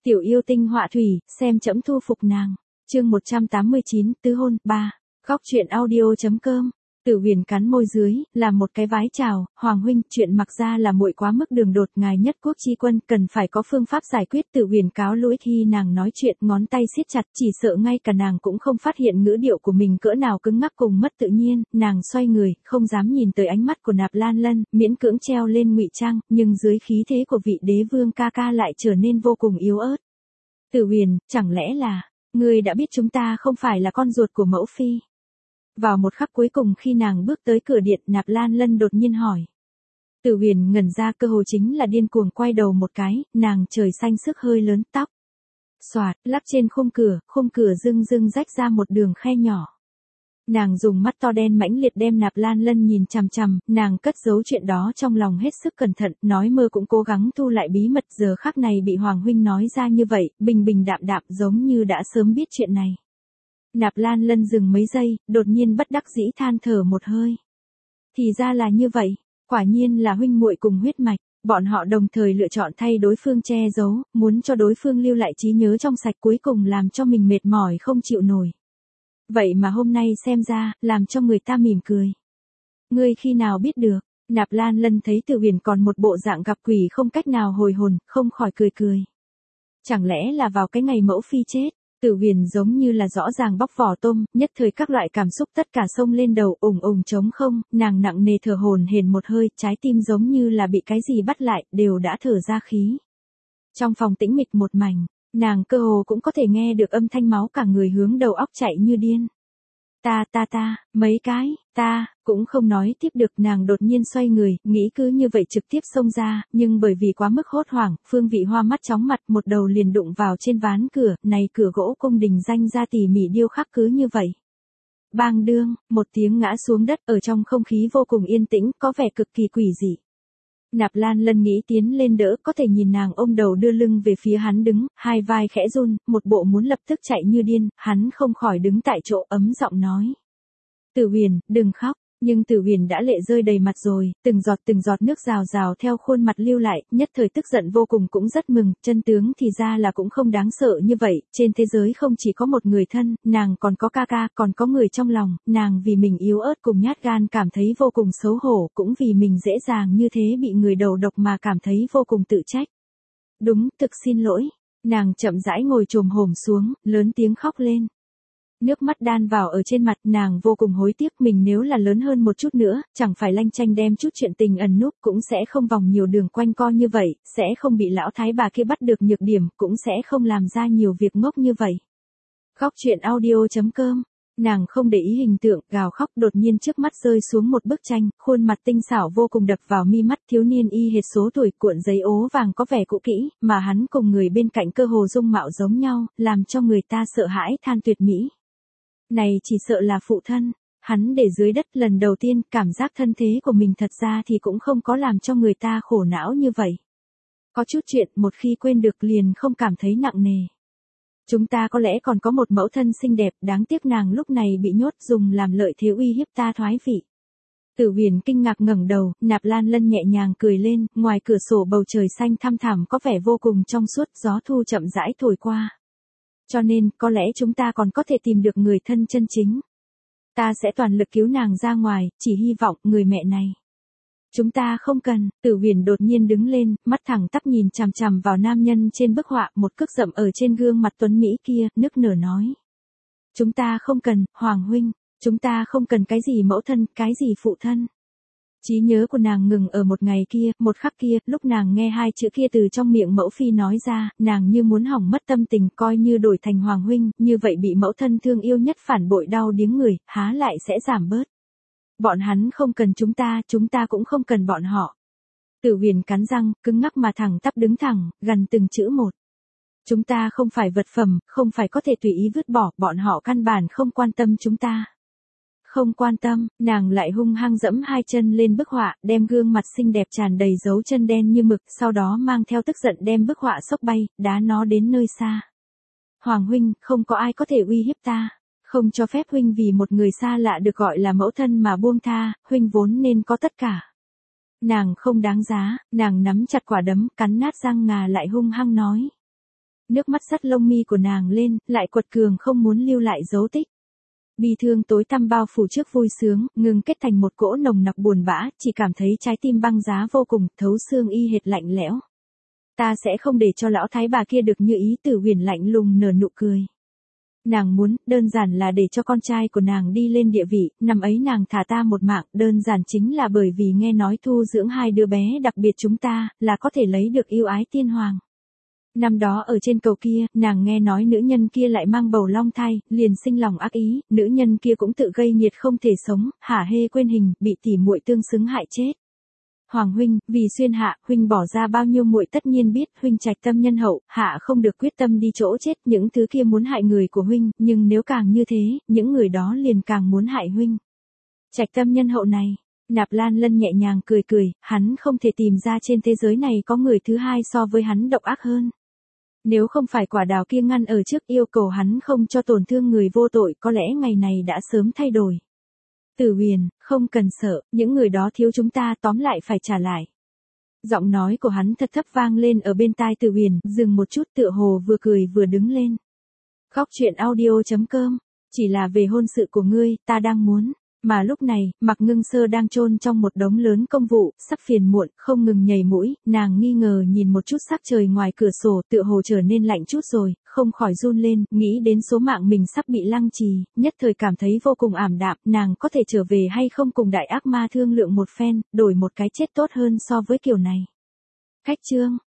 Tiểu yêu tinh họa thủy, xem trẫm thu phục nàng. Chương 189, tứ hôn, 3. Góc truyện audio.com. Tử Huyền cắn môi dưới, làm một cái vái chào, Hoàng huynh, chuyện mặc ra là muội quá mức đường đột, ngài nhất quốc chi quân, cần phải có phương pháp giải quyết. Tử Huyền cáo lỗi khi nàng nói chuyện, ngón tay siết chặt, chỉ sợ ngay cả nàng cũng không phát hiện ngữ điệu của mình cỡ nào cứng ngắc cùng mất tự nhiên. Nàng xoay người, không dám nhìn tới ánh mắt của Nạp Lan Lân, miễn cưỡng treo lên ngụy trang, nhưng dưới khí thế của vị đế vương ca ca lại trở nên vô cùng yếu ớt. Tử Huyền, chẳng lẽ là, ngươi đã biết chúng ta không phải là con ruột của mẫu phi? Vào một khắc cuối cùng khi nàng bước tới cửa điện, Nạp Lan Lân đột nhiên hỏi. Tử Huyền ngẩn ra, cơ hồ chính là điên cuồng quay đầu một cái, nàng trời xanh sức hơi lớn, tóc xoạt lắc trên khung cửa dưng dưng rách ra một đường khe nhỏ. Nàng dùng mắt to đen mãnh liệt đem Nạp Lan Lân nhìn chằm chằm, nàng cất giấu chuyện đó trong lòng hết sức cẩn thận, nói mơ cũng cố gắng thu lại bí mật, giờ khắc này bị Hoàng huynh nói ra như vậy, bình bình đạm đạm giống như đã sớm biết chuyện này. Nạp Lan Lân dừng mấy giây, đột nhiên bất đắc dĩ than thở một hơi. Thì ra là như vậy, quả nhiên là huynh muội cùng huyết mạch, bọn họ đồng thời lựa chọn thay đối phương che giấu, muốn cho đối phương lưu lại trí nhớ trong sạch, cuối cùng làm cho mình mệt mỏi không chịu nổi. Vậy mà hôm nay xem ra, làm cho người ta mỉm cười. Ngươi khi nào biết được? Nạp Lan Lân thấy Tử Huyền còn một bộ dạng gặp quỷ không cách nào hồi hồn, không khỏi cười. Chẳng lẽ là vào cái ngày mẫu phi chết? Tử Huyền giống như là rõ ràng bóc vỏ tôm, nhất thời các loại cảm xúc tất cả xông lên đầu, trống không, nàng nặng nề thở hổn hển một hơi, trái tim giống như là bị cái gì bắt lại, đều đã thở ra khí. Trong phòng tĩnh mịch một mảnh, nàng cơ hồ cũng có thể nghe được âm thanh máu cả người hướng đầu óc chạy như điên. Mấy cái, cũng không nói tiếp được, nàng đột nhiên xoay người, nghĩ cứ như vậy trực tiếp xông ra, nhưng bởi vì quá mức hốt hoảng, Phương Vị hoa mắt chóng mặt, một đầu liền đụng vào trên ván cửa, này cửa gỗ cung đình danh ra tỉ mỉ điêu khắc cứ như vậy. Bang đương, một tiếng ngã xuống đất, ở trong không khí vô cùng yên tĩnh, có vẻ cực kỳ quỷ dị. Nạp Lan Lân nghĩ tiến lên đỡ, có thể nhìn nàng ôm đầu đưa lưng về phía hắn đứng, hai vai khẽ run, một bộ muốn lập tức chạy như điên, hắn không khỏi đứng tại chỗ ấm giọng nói. Tử Huyền, đừng khóc, nhưng Tử Huyền đã lệ rơi đầy mặt rồi, từng giọt nước rào rào theo khuôn mặt lưu lại, nhất thời tức giận vô cùng cũng rất mừng, chân tướng thì ra là cũng không đáng sợ như vậy, trên thế giới không chỉ có một người thân, nàng còn có ca ca, còn có người trong lòng, nàng vì mình yếu ớt cùng nhát gan cảm thấy vô cùng xấu hổ, cũng vì mình dễ dàng như thế bị người đầu độc mà cảm thấy vô cùng tự trách. Đúng, thực xin lỗi, nàng chậm rãi ngồi chồm hổm xuống, lớn tiếng khóc lên. Nước mắt đan vào ở trên mặt, nàng vô cùng hối tiếc, mình nếu là lớn hơn một chút nữa, chẳng phải lanh chanh đem chút chuyện tình ẩn núp, cũng sẽ không vòng nhiều đường quanh co như vậy, sẽ không bị lão thái bà kia bắt được nhược điểm, cũng sẽ không làm ra nhiều việc ngốc như vậy. Góc truyện audio.com. Nàng không để ý hình tượng, gào khóc, đột nhiên trước mắt rơi xuống một bức tranh, khuôn mặt tinh xảo vô cùng đập vào mi mắt, thiếu niên y hệt số tuổi, cuộn giấy ố vàng có vẻ cũ kỹ, mà hắn cùng người bên cạnh cơ hồ dung mạo giống nhau, làm cho người ta sợ hãi than tuyệt mỹ. Này chỉ sợ là phụ thân, hắn để dưới đất lần đầu tiên, cảm giác thân thế của mình thật ra thì cũng không có làm cho người ta khổ não như vậy. Có chút chuyện một khi quên được liền không cảm thấy nặng nề. Chúng ta có lẽ còn có một mẫu thân xinh đẹp, đáng tiếc nàng lúc này bị nhốt, dùng làm lợi thế uy hiếp ta thoái vị. Tử Huyền kinh ngạc ngẩng đầu, Nạp Lan Lân nhẹ nhàng cười lên, ngoài cửa sổ bầu trời xanh thăm thẳm có vẻ vô cùng trong suốt, gió thu chậm rãi thổi qua. Cho nên, có lẽ chúng ta còn có thể tìm được người thân chân chính. Ta sẽ toàn lực cứu nàng ra ngoài, chỉ hy vọng người mẹ này. Chúng ta không cần. Tử Huyền đột nhiên đứng lên, mắt thẳng tắp nhìn chằm chằm vào nam nhân trên bức họa, một cước dậm ở trên gương mặt tuấn mỹ kia, nức nở nói. Chúng ta không cần, Hoàng huynh, chúng ta không cần cái gì mẫu thân, cái gì phụ thân. Trí nhớ của nàng ngừng ở một ngày kia, một khắc kia, lúc nàng nghe hai chữ kia từ trong miệng mẫu phi nói ra, nàng như muốn hỏng mất tâm tình, coi như đổi thành Hoàng huynh, như vậy bị mẫu thân thương yêu nhất phản bội đau điếng người, há lại sẽ giảm bớt. Bọn hắn không cần chúng ta cũng không cần bọn họ. Tử Huyền cắn răng, cứng ngắc mà thẳng tắp đứng thẳng, gần từng chữ một. Chúng ta không phải vật phẩm, không phải có thể tùy ý vứt bỏ, bọn họ căn bản không quan tâm chúng ta. Không quan tâm, nàng lại hung hăng dẫm hai chân lên bức họa, đem gương mặt xinh đẹp tràn đầy dấu chân đen như mực, sau đó mang theo tức giận đem bức họa xốc bay, đá nó đến nơi xa. Hoàng huynh, không có ai có thể uy hiếp ta, không cho phép huynh vì một người xa lạ được gọi là mẫu thân mà buông tha, huynh vốn nên có tất cả. Nàng không đáng giá, nàng nắm chặt quả đấm, cắn nát răng ngà lại hung hăng nói. Nước mắt sắt lông mi của nàng lên, lại quật cường không muốn lưu lại dấu tích. Bi thương tối tăm bao phủ trước vui sướng, ngừng kết thành một cỗ nồng nặc buồn bã, chỉ cảm thấy trái tim băng giá vô cùng, thấu xương y hệt lạnh lẽo. Ta sẽ không để cho lão thái bà kia được như ý. Tử Huyền lạnh lùng nở nụ cười. Nàng muốn, đơn giản là để cho con trai của nàng đi lên địa vị, năm ấy nàng thả ta một mạng, đơn giản chính là bởi vì nghe nói thu dưỡng hai đứa bé đặc biệt chúng ta, là có thể lấy được yêu ái tiên hoàng. Năm đó ở trên cầu kia, nàng nghe nói nữ nhân kia lại mang bầu long thai, liền sinh lòng ác ý, nữ nhân kia cũng tự gây nhiệt không thể sống, hả hê quên hình, bị tỉ muội tương xứng hại chết. Hoàng huynh, vì Xuyên hạ, huynh bỏ ra bao nhiêu muội tất nhiên biết, huynh trạch tâm nhân hậu, hạ không được quyết tâm đi chỗ chết, những thứ kia muốn hại người của huynh, nhưng nếu càng như thế, những người đó liền càng muốn hại huynh. Trạch tâm nhân hậu này, Nạp Lan Lân nhẹ nhàng cười cười, hắn không thể tìm ra trên thế giới này có người thứ hai so với hắn độc ác hơn. Nếu không phải quả đào kia ngăn ở trước yêu cầu hắn không cho tổn thương người vô tội, có lẽ ngày này đã sớm thay đổi. Tử Huyền, không cần sợ, những người đó thiếu chúng ta tóm lại phải trả lại. Giọng nói của hắn thật thấp vang lên ở bên tai Tử Huyền, dừng một chút tựa hồ vừa cười vừa đứng lên. Khóc chuyện audio.com, chỉ là về hôn sự của ngươi, ta đang muốn. Mà lúc này, Mạc Ngưng Sơ đang chôn trong một đống lớn công vụ, sắp phiền muộn, không ngừng nhảy mũi, nàng nghi ngờ nhìn một chút sắc trời ngoài cửa sổ, tựa hồ trở nên lạnh chút rồi, không khỏi run lên, nghĩ đến số mạng mình sắp bị lăng trì, nhất thời cảm thấy vô cùng ảm đạm, nàng có thể trở về hay không cùng đại ác ma thương lượng một phen, đổi một cái chết tốt hơn so với kiểu này. Khách chương